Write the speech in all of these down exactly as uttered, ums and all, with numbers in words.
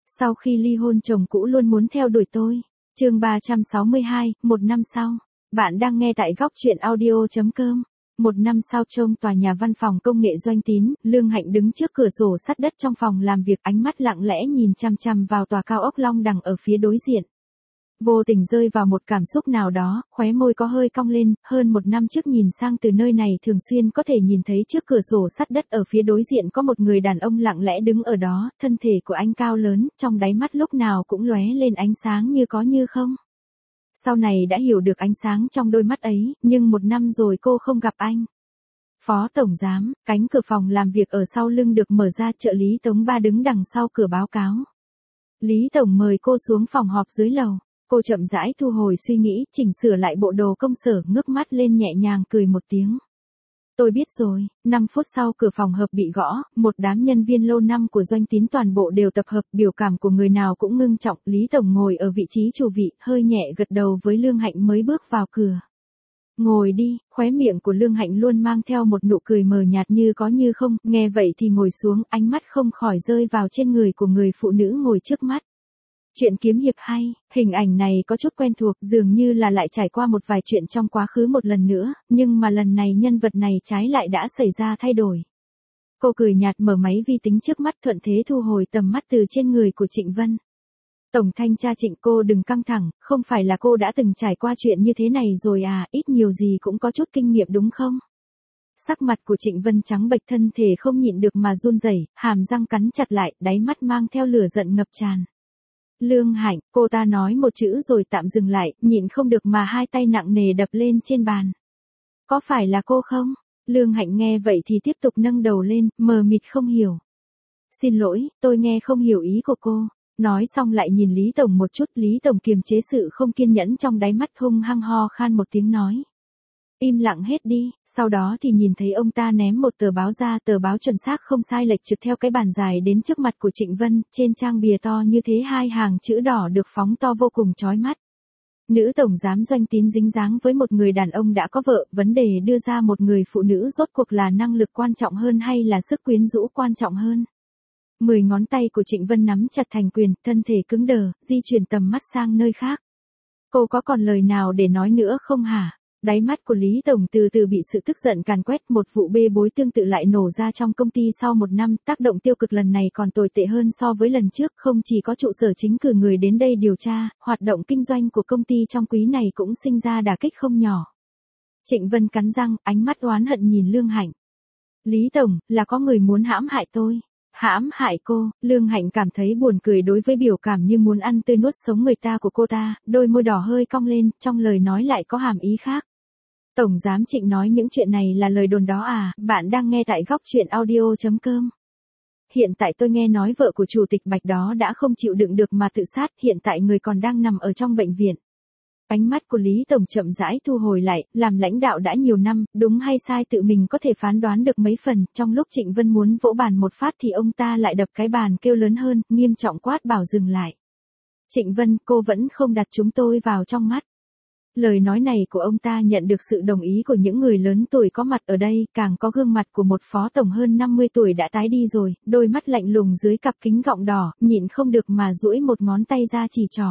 Sau khi ly hôn chồng cũ luôn muốn theo đuổi tôi. Chương ba trăm sáu mươi hai, một năm sau. Bạn đang nghe tại góc truyện audio chấm com. Một năm sau trông tòa nhà văn phòng công nghệ Doanh Tín, Lương Hạnh đứng trước cửa sổ sắt đất trong phòng làm việc, ánh mắt lặng lẽ nhìn chằm chằm vào tòa cao ốc Long Đằng ở phía đối diện. Vô tình rơi vào một cảm xúc nào đó, khóe môi có hơi cong lên, hơn một năm trước nhìn sang từ nơi này thường xuyên có thể nhìn thấy trước cửa sổ sắt đất ở phía đối diện có một người đàn ông lặng lẽ đứng ở đó, thân thể của anh cao lớn, trong đáy mắt lúc nào cũng lóe lên ánh sáng như có như không. Sau này đã hiểu được ánh sáng trong đôi mắt ấy, nhưng một năm rồi cô không gặp anh. Phó Tổng Giám, cánh cửa phòng làm việc ở sau lưng được mở ra, trợ lý Tống Ba đứng đằng sau cửa báo cáo. Lý Tổng mời cô xuống phòng họp dưới lầu. Cô chậm rãi thu hồi suy nghĩ, chỉnh sửa lại bộ đồ công sở, ngước mắt lên nhẹ nhàng cười một tiếng. Tôi biết rồi. Năm phút sau cửa phòng họp bị gõ, một đám nhân viên lâu năm của Doanh Tín toàn bộ đều tập hợp, biểu cảm của người nào cũng ngưng trọng. Lý Tổng ngồi ở vị trí chủ vị, hơi nhẹ gật đầu với Lương Hạnh mới bước vào cửa. Ngồi đi, khóe miệng của Lương Hạnh luôn mang theo một nụ cười mờ nhạt như có như không, nghe vậy thì ngồi xuống, ánh mắt không khỏi rơi vào trên người của người phụ nữ ngồi trước mắt. Chuyện kiếm hiệp hay, hình ảnh này có chút quen thuộc, dường như là lại trải qua một vài chuyện trong quá khứ một lần nữa, nhưng mà lần này nhân vật này trái lại đã xảy ra thay đổi. Cô cười nhạt mở máy vi tính trước mắt, thuận thế thu hồi tầm mắt từ trên người của Trịnh Vân. Tổng thanh tra Trịnh, cô đừng căng thẳng, không phải là cô đã từng trải qua chuyện như thế này rồi à, ít nhiều gì cũng có chút kinh nghiệm đúng không? Sắc mặt của Trịnh Vân trắng bệch, thân thể không nhịn được mà run rẩy, hàm răng cắn chặt lại, đáy mắt mang theo lửa giận ngập tràn. Lương Hạnh, cô ta nói một chữ rồi tạm dừng lại, nhịn không được mà hai tay nặng nề đập lên trên bàn. Có phải là cô không? Lương Hạnh nghe vậy thì tiếp tục nâng đầu lên, mờ mịt không hiểu. Xin lỗi, tôi nghe không hiểu ý của cô. Nói xong lại nhìn Lý Tổng một chút, Lý Tổng kiềm chế sự không kiên nhẫn trong đáy mắt, hung hăng ho khan một tiếng nói. Im lặng hết đi, sau đó thì nhìn thấy ông ta ném một tờ báo ra, tờ báo chuẩn xác không sai lệch trượt theo cái bàn dài đến trước mặt của Trịnh Vân, trên trang bìa to như thế hai hàng chữ đỏ được phóng to vô cùng chói mắt. Nữ Tổng Giám Doanh Tín dính dáng với một người đàn ông đã có vợ, vấn đề đưa ra một người phụ nữ rốt cuộc là năng lực quan trọng hơn hay là sức quyến rũ quan trọng hơn. Mười ngón tay của Trịnh Vân nắm chặt thành quyền, thân thể cứng đờ, di chuyển tầm mắt sang nơi khác. Cô có còn lời nào để nói nữa không hả? Đáy mắt của Lý Tổng từ từ bị sự tức giận càn quét, một vụ bê bối tương tự lại nổ ra trong công ty sau một năm, tác động tiêu cực lần này còn tồi tệ hơn so với lần trước, không chỉ có trụ sở chính cử người đến đây điều tra, hoạt động kinh doanh của công ty trong quý này cũng sinh ra đả kích không nhỏ. Trịnh Vân cắn răng, ánh mắt oán hận nhìn Lương Hạnh. Lý Tổng, là có người muốn hãm hại tôi. Hãm hại cô? Lương Hạnh cảm thấy buồn cười đối với biểu cảm như muốn ăn tươi nuốt sống người ta của cô ta, đôi môi đỏ hơi cong lên, trong lời nói lại có hàm ý khác. Tổng Giám Trịnh nói những chuyện này là lời đồn đó à, bạn đang nghe tại góc truyện audio chấm com. Hiện tại tôi nghe nói vợ của Chủ tịch Bạch đó đã không chịu đựng được mà tự sát, hiện tại người còn đang nằm ở trong bệnh viện. Ánh mắt của Lý Tổng chậm rãi thu hồi lại, làm lãnh đạo đã nhiều năm, đúng hay sai tự mình có thể phán đoán được mấy phần, trong lúc Trịnh Vân muốn vỗ bàn một phát thì ông ta lại đập cái bàn kêu lớn hơn, nghiêm trọng quát bảo dừng lại. Trịnh Vân, cô vẫn không đặt chúng tôi vào trong mắt. Lời nói này của ông ta nhận được sự đồng ý của những người lớn tuổi có mặt ở đây, càng có gương mặt của một phó tổng hơn năm mươi tuổi đã tái đi rồi, đôi mắt lạnh lùng dưới cặp kính gọng đỏ, nhịn không được mà duỗi một ngón tay ra chỉ trỏ.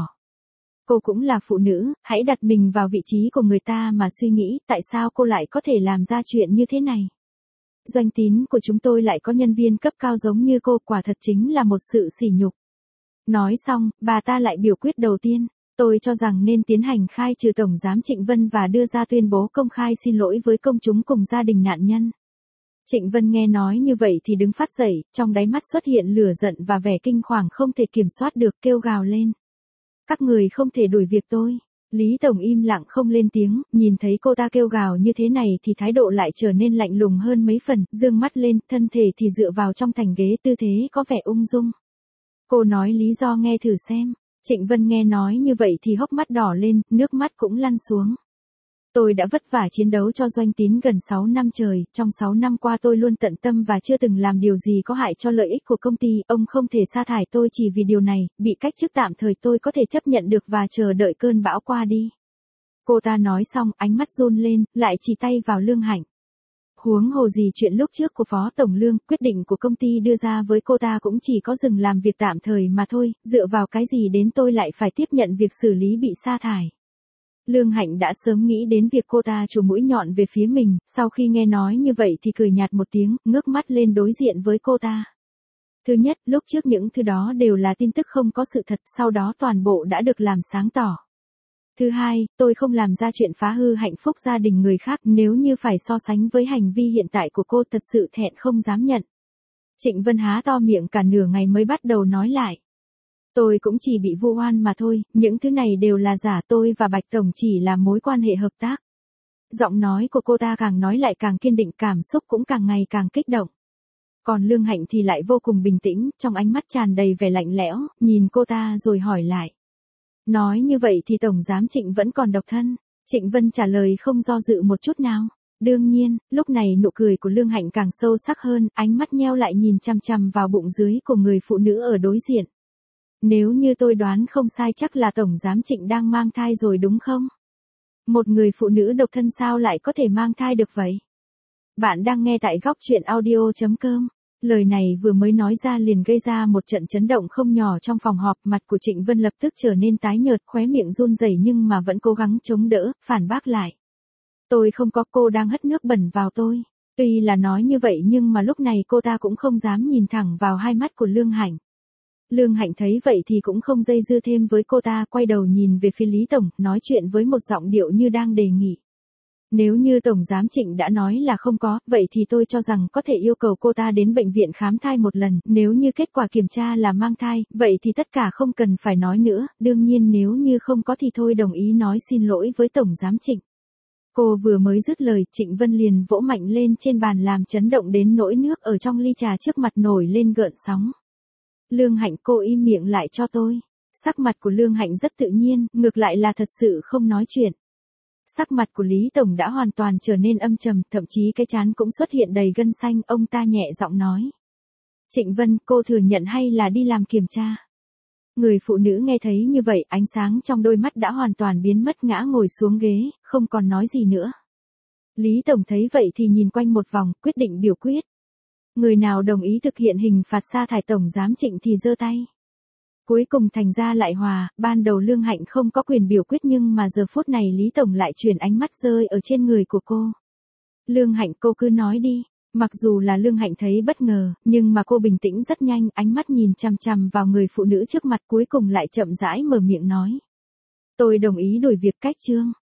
Cô cũng là phụ nữ, hãy đặt mình vào vị trí của người ta mà suy nghĩ, tại sao cô lại có thể làm ra chuyện như thế này. Doanh Tín của chúng tôi lại có nhân viên cấp cao giống như cô, quả thật chính là một sự sỉ nhục. Nói xong, bà ta lại biểu quyết đầu tiên. Tôi cho rằng nên tiến hành khai trừ Tổng Giám Trịnh Vân và đưa ra tuyên bố công khai xin lỗi với công chúng cùng gia đình nạn nhân. Trịnh Vân nghe nói như vậy thì đứng phát dậy, trong đáy mắt xuất hiện lửa giận và vẻ kinh hoàng không thể kiểm soát được, kêu gào lên. Các người không thể đuổi việc tôi. Lý Tổng im lặng không lên tiếng, nhìn thấy cô ta kêu gào như thế này thì thái độ lại trở nên lạnh lùng hơn mấy phần, dương mắt lên, thân thể thì dựa vào trong thành ghế, tư thế có vẻ ung dung. Cô nói lý do nghe thử xem. Trịnh Vân nghe nói như vậy thì hốc mắt đỏ lên, nước mắt cũng lăn xuống. Tôi đã vất vả chiến đấu cho Doanh Tín gần sáu năm trời, trong sáu năm qua tôi luôn tận tâm và chưa từng làm điều gì có hại cho lợi ích của công ty, ông không thể sa thải tôi chỉ vì điều này, bị cách chức tạm thời tôi có thể chấp nhận được và chờ đợi cơn bão qua đi. Cô ta nói xong, ánh mắt run lên, lại chỉ tay vào Lương Hạnh. Huống hồ gì chuyện lúc trước của Phó Tổng Lương, quyết định của công ty đưa ra với cô ta cũng chỉ có dừng làm việc tạm thời mà thôi, dựa vào cái gì đến tôi lại phải tiếp nhận việc xử lý bị sa thải. Lương Hạnh đã sớm nghĩ đến việc cô ta chù mũi nhọn về phía mình, sau khi nghe nói như vậy thì cười nhạt một tiếng, ngước mắt lên đối diện với cô ta. Thứ nhất, lúc trước những thứ đó đều là tin tức không có sự thật, sau đó toàn bộ đã được làm sáng tỏ. Thứ hai, tôi không làm ra chuyện phá hư hạnh phúc gia đình người khác, nếu như phải so sánh với hành vi hiện tại của cô thật sự thẹn không dám nhận. Trịnh Vân há to miệng cả nửa ngày mới bắt đầu nói lại. Tôi cũng chỉ bị vu oan mà thôi, những thứ này đều là giả, tôi và Bạch Tổng chỉ là mối quan hệ hợp tác. Giọng nói của cô ta càng nói lại càng kiên định, cảm xúc cũng càng ngày càng kích động. Còn Lương Hạnh thì lại vô cùng bình tĩnh, trong ánh mắt tràn đầy vẻ lạnh lẽo, nhìn cô ta rồi hỏi lại. Nói như vậy thì Tổng Giám Trịnh vẫn còn độc thân? Trịnh Vân trả lời không do dự một chút nào. Đương nhiên, lúc này nụ cười của Lương Hạnh càng sâu sắc hơn, ánh mắt nheo lại nhìn chằm chằm vào bụng dưới của người phụ nữ ở đối diện. Nếu như tôi đoán không sai chắc là Tổng Giám Trịnh đang mang thai rồi đúng không? Một người phụ nữ độc thân sao lại có thể mang thai được vậy? Bạn đang nghe tại góc truyện audio chấm com. Lời này vừa mới nói ra liền gây ra một trận chấn động không nhỏ trong phòng họp, mặt của Trịnh Vân lập tức trở nên tái nhợt, khóe miệng run rẩy nhưng mà vẫn cố gắng chống đỡ, phản bác lại. Tôi không có, cô đang hất nước bẩn vào tôi. Tuy là nói như vậy nhưng mà lúc này cô ta cũng không dám nhìn thẳng vào hai mắt của Lương Hạnh. Lương Hạnh thấy vậy thì cũng không dây dưa thêm với cô ta, quay đầu nhìn về phía Lý Tổng, nói chuyện với một giọng điệu như đang đề nghị. Nếu như Tổng Giám Trịnh đã nói là không có, vậy thì tôi cho rằng có thể yêu cầu cô ta đến bệnh viện khám thai một lần, nếu như kết quả kiểm tra là mang thai, vậy thì tất cả không cần phải nói nữa, đương nhiên nếu như không có thì thôi đồng ý nói xin lỗi với Tổng Giám Trịnh. Cô vừa mới dứt lời, Trịnh Vân liền vỗ mạnh lên trên bàn làm chấn động đến nỗi nước ở trong ly trà trước mặt nổi lên gợn sóng. Lương Hạnh, cô im miệng lại cho tôi. Sắc mặt của Lương Hạnh rất tự nhiên, ngược lại là thật sự không nói chuyện. Sắc mặt của Lý Tổng đã hoàn toàn trở nên âm trầm, thậm chí cái trán cũng xuất hiện đầy gân xanh, ông ta nhẹ giọng nói. Trịnh Vân, cô thừa nhận hay là đi làm kiểm tra? Người phụ nữ nghe thấy như vậy, ánh sáng trong đôi mắt đã hoàn toàn biến mất, ngã ngồi xuống ghế, không còn nói gì nữa. Lý Tổng thấy vậy thì nhìn quanh một vòng, quyết định biểu quyết. Người nào đồng ý thực hiện hình phạt sa thải Tổng Giám Trịnh thì giơ tay. Cuối cùng thành ra lại hòa, ban đầu Lương Hạnh không có quyền biểu quyết nhưng mà giờ phút này Lý Tổng lại chuyển ánh mắt rơi ở trên người của cô. Lương Hạnh, cô cứ nói đi. Mặc dù là Lương Hạnh thấy bất ngờ, nhưng mà cô bình tĩnh rất nhanh, ánh mắt nhìn chằm chằm vào người phụ nữ trước mặt, cuối cùng lại chậm rãi mở miệng nói. Tôi đồng ý đổi việc cách trương.